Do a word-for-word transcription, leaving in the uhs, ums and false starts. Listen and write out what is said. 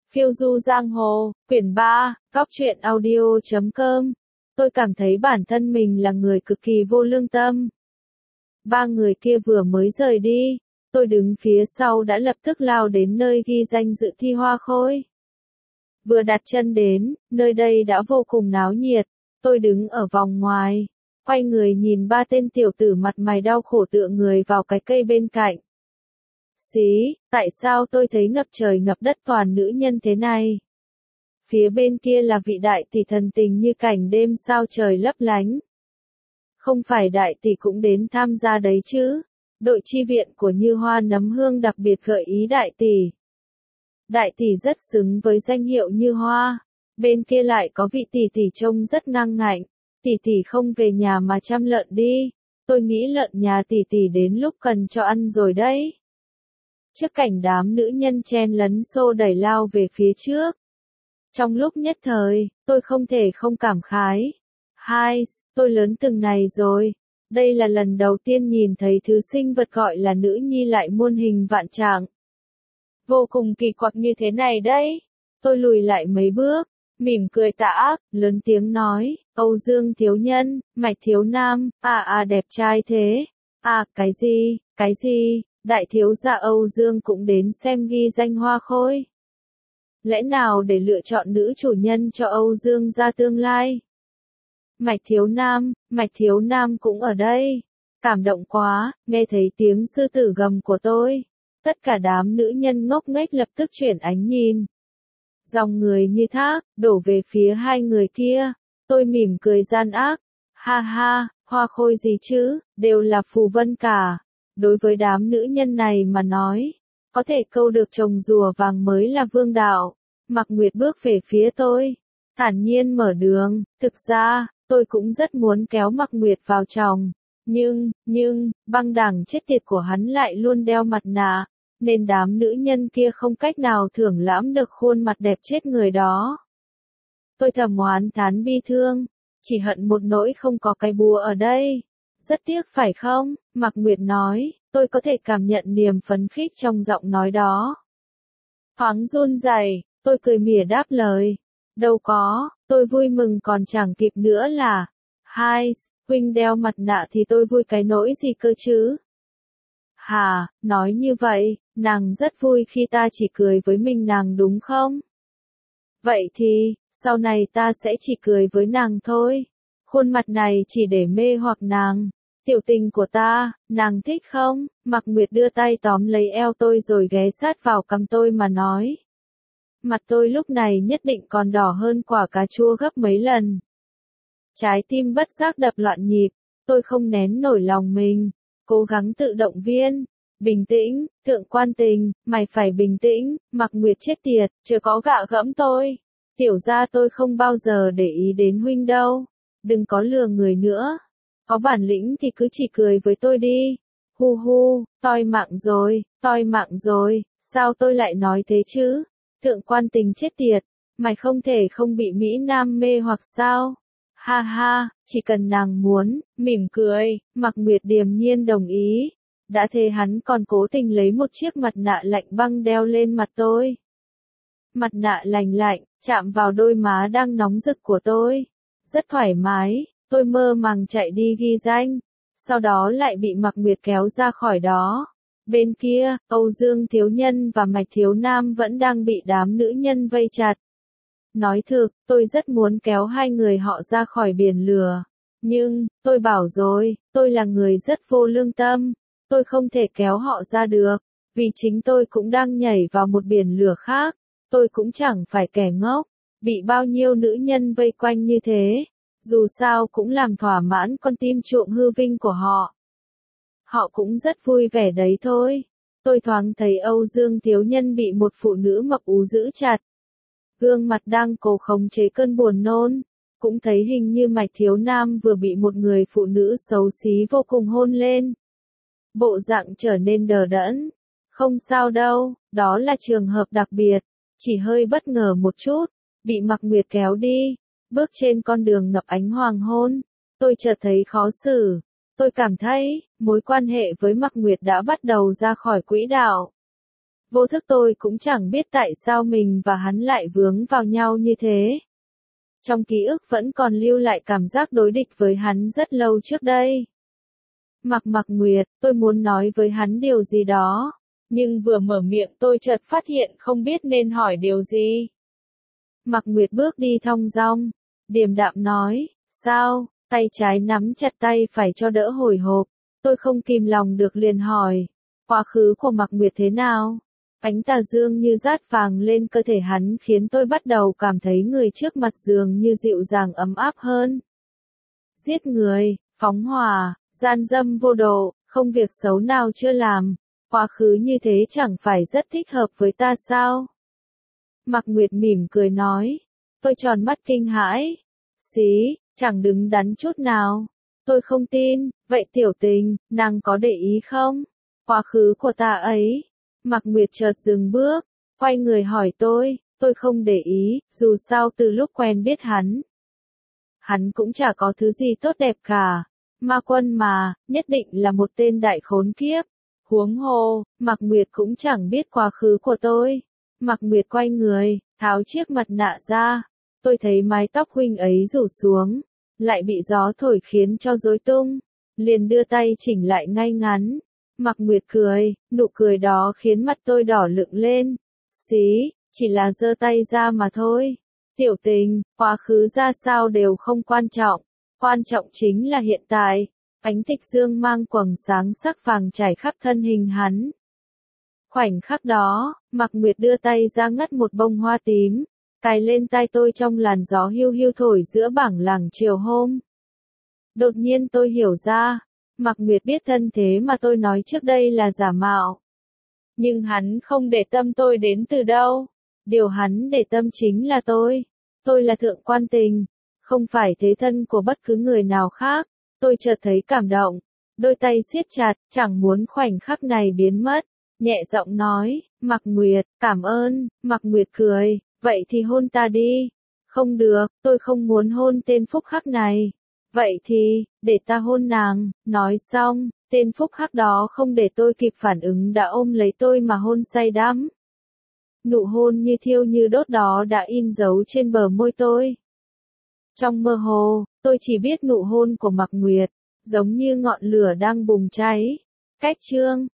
Phiêu du giang hồ, quyển ba, góc truyện audio chấm com. Tôi cảm thấy bản thân mình là người cực kỳ vô lương tâm. Ba người kia vừa mới rời đi, tôi đứng phía sau đã lập tức lao đến nơi ghi danh dự thi hoa khôi. Vừa đặt chân đến, nơi đây đã vô cùng náo nhiệt, tôi đứng ở vòng ngoài, quay người nhìn ba tên tiểu tử mặt mày đau khổ tựa người vào cái cây bên cạnh. Xí, tại sao tôi thấy ngập trời ngập đất toàn nữ nhân thế này? Phía bên kia là vị đại tỷ thần tình như cảnh đêm sao trời lấp lánh. Không phải đại tỷ cũng đến tham gia đấy chứ? Đội chi viện của Như Hoa Nấm Hương đặc biệt gợi ý đại tỷ. Đại tỷ rất xứng với danh hiệu Như Hoa. Bên kia lại có vị tỷ tỷ trông rất năng ngạnh. Tỷ tỷ không về nhà mà chăm lợn đi. Tôi nghĩ lợn nhà tỷ tỷ đến lúc cần cho ăn rồi đấy. Trước cảnh đám nữ nhân chen lấn xô đẩy lao về phía trước. Trong lúc nhất thời, tôi không thể không cảm khái. Hai, tôi lớn từng này rồi. Đây là lần đầu tiên nhìn thấy thứ sinh vật gọi là nữ nhi lại muôn hình vạn trạng. Vô cùng kỳ quặc như thế này đấy. Tôi lùi lại mấy bước, mỉm cười tà ác, lớn tiếng nói, Âu Dương thiếu nhân, Mạch thiếu nam, à à đẹp trai thế. À, cái gì, cái gì, đại thiếu gia Âu Dương cũng đến xem ghi danh hoa khôi. Lẽ nào để lựa chọn nữ chủ nhân cho Âu Dương gia tương lai? Mạch thiếu nam, Mạch thiếu nam cũng ở đây. Cảm động quá, nghe thấy tiếng sư tử gầm của tôi. Tất cả đám nữ nhân ngốc nghếch lập tức chuyển ánh nhìn. Dòng người như thác, đổ về phía hai người kia. Tôi mỉm cười gian ác. Ha ha, hoa khôi gì chứ, đều là phù vân cả. Đối với đám nữ nhân này mà nói, có thể câu được chồng rùa vàng mới là vương đạo. Mạc Nguyệt bước về phía tôi, thản nhiên mở đường. Thực ra, tôi cũng rất muốn kéo Mạc Nguyệt vào chồng. Nhưng, nhưng, băng đảng chết tiệt của hắn lại luôn đeo mặt nạ, nên đám nữ nhân kia không cách nào thưởng lãm được khuôn mặt đẹp chết người đó. Tôi thầm oán thán bi thương, chỉ hận một nỗi không có cái búa ở đây. Rất tiếc phải không? Mạc Nguyệt nói, tôi có thể cảm nhận niềm phấn khích trong giọng nói đó. Thoáng run rẩy, tôi cười mỉa đáp lời. Đâu có, tôi vui mừng còn chẳng kịp nữa là. Hai, huynh đeo mặt nạ thì tôi vui cái nỗi gì cơ chứ? Hà, nói như vậy, nàng rất vui khi ta chỉ cười với mình nàng đúng không? Vậy thì, sau này ta sẽ chỉ cười với nàng thôi. Khuôn mặt này chỉ để mê hoặc nàng. Tiểu tình của ta, nàng thích không? Mạc Nguyệt đưa tay tóm lấy eo tôi rồi ghé sát vào cằm tôi mà nói. Mặt tôi lúc này nhất định còn đỏ hơn quả cà chua gấp mấy lần. Trái tim bất giác đập loạn nhịp, tôi không nén nổi lòng mình, cố gắng tự động viên. Bình tĩnh, thượng quan tình, mày phải bình tĩnh, Mạc Nguyệt chết tiệt, chưa có gạ gẫm tôi. Tiểu ra tôi không bao giờ để ý đến huynh đâu, đừng có lừa người nữa. Có bản lĩnh thì cứ chỉ cười với tôi đi. Hu hu, toi mạng rồi, toi mạng rồi, sao tôi lại nói thế chứ? Thượng quan tình chết tiệt, mày không thể không bị Mỹ Nam mê hoặc sao? Ha ha, chỉ cần nàng muốn, mỉm cười, Mạc Nguyệt điềm nhiên đồng ý. Đã thế hắn còn cố tình lấy một chiếc mặt nạ lạnh băng đeo lên mặt tôi. Mặt nạ lành lạnh, chạm vào đôi má đang nóng rực của tôi. Rất thoải mái, tôi mơ màng chạy đi ghi danh. Sau đó lại bị Mạc Nguyệt kéo ra khỏi đó. Bên kia, Âu Dương thiếu nhân và Mạch thiếu nam vẫn đang bị đám nữ nhân vây chặt. Nói thực, tôi rất muốn kéo hai người họ ra khỏi biển lửa. Nhưng, tôi bảo rồi, tôi là người rất vô lương tâm. Tôi không thể kéo họ ra được, vì chính tôi cũng đang nhảy vào một biển lửa khác. Tôi cũng chẳng phải kẻ ngốc, bị bao nhiêu nữ nhân vây quanh như thế. Dù sao cũng làm thỏa mãn con tim chuộng hư vinh của họ. Họ cũng rất vui vẻ đấy thôi. Tôi thoáng thấy Âu Dương thiếu nhân bị một phụ nữ mập ú giữ chặt. Gương mặt đang cố khống chế cơn buồn nôn. Cũng thấy hình như Mạch thiếu nam vừa bị một người phụ nữ xấu xí vô cùng hôn lên. Bộ dạng trở nên đờ đẫn. Không sao đâu, đó là trường hợp đặc biệt. Chỉ hơi bất ngờ một chút, bị Mạc Nguyệt kéo đi. Bước trên con đường ngập ánh hoàng hôn, tôi chợt thấy khó xử. Tôi cảm thấy, mối quan hệ với Mạc Nguyệt đã bắt đầu ra khỏi quỹ đạo. Vô thức tôi cũng chẳng biết tại sao mình và hắn lại vướng vào nhau như thế. Trong ký ức vẫn còn lưu lại cảm giác đối địch với hắn rất lâu trước đây. Mạc Mạc Nguyệt, tôi muốn nói với hắn điều gì đó. Nhưng vừa mở miệng tôi chợt phát hiện không biết nên hỏi điều gì. Mạc Nguyệt bước đi thong dong, điềm đạm nói, sao, tay trái nắm chặt tay phải cho đỡ hồi hộp. Tôi không kìm lòng được liền hỏi, quá khứ của Mạc Nguyệt thế nào? Ánh tà dương như rát vàng lên cơ thể hắn khiến tôi bắt đầu cảm thấy người trước mặt dường như dịu dàng ấm áp hơn. Giết người, phóng hỏa, gian dâm vô độ, không việc xấu nào chưa làm, quá khứ như thế chẳng phải rất thích hợp với ta sao? Mạc Nguyệt mỉm cười nói, tôi tròn mắt kinh hãi, xí, chẳng đứng đắn chút nào, tôi không tin, vậy tiểu tình, nàng có để ý không? Quá khứ của ta ấy. Mạc Nguyệt chợt dừng bước, quay người hỏi tôi, tôi không để ý, dù sao từ lúc quen biết hắn. Hắn cũng chả có thứ gì tốt đẹp cả, ma quân mà, nhất định là một tên đại khốn kiếp. Huống hồ, Mạc Nguyệt cũng chẳng biết quá khứ của tôi. Mạc Nguyệt quay người, tháo chiếc mặt nạ ra, tôi thấy mái tóc huynh ấy rủ xuống, lại bị gió thổi khiến cho rối tung, liền đưa tay chỉnh lại ngay ngắn. Mạc Nguyệt cười, nụ cười đó khiến mặt tôi đỏ lựng lên. Xí, chỉ là giơ tay ra mà thôi. Tiểu tình, quá khứ ra sao đều không quan trọng. Quan trọng chính là hiện tại. Ánh tịch dương mang quầng sáng sắc vàng trải khắp thân hình hắn. Khoảnh khắc đó, Mạc Nguyệt đưa tay ra ngắt một bông hoa tím, cài lên tai tôi trong làn gió hiu hiu thổi giữa bảng làng chiều hôm. Đột nhiên tôi hiểu ra. Mạc Nguyệt biết thân thế mà tôi nói trước đây là giả mạo. Nhưng hắn không để tâm tôi đến từ đâu. Điều hắn để tâm chính là tôi. Tôi là thượng quan tình, không phải thế thân của bất cứ người nào khác. Tôi chợt thấy cảm động. Đôi tay siết chặt, chẳng muốn khoảnh khắc này biến mất. Nhẹ giọng nói, Mạc Nguyệt, cảm ơn. Mạc Nguyệt cười, vậy thì hôn ta đi. Không được, tôi không muốn hôn tên phúc hắc này. Vậy thì, để ta hôn nàng, nói xong, tên phúc hắc đó không để tôi kịp phản ứng đã ôm lấy tôi mà hôn say đắm. Nụ hôn như thiêu như đốt đó đã in dấu trên bờ môi tôi. Trong mơ hồ, tôi chỉ biết nụ hôn của Mạc Nguyệt, giống như ngọn lửa đang bùng cháy. Cách chương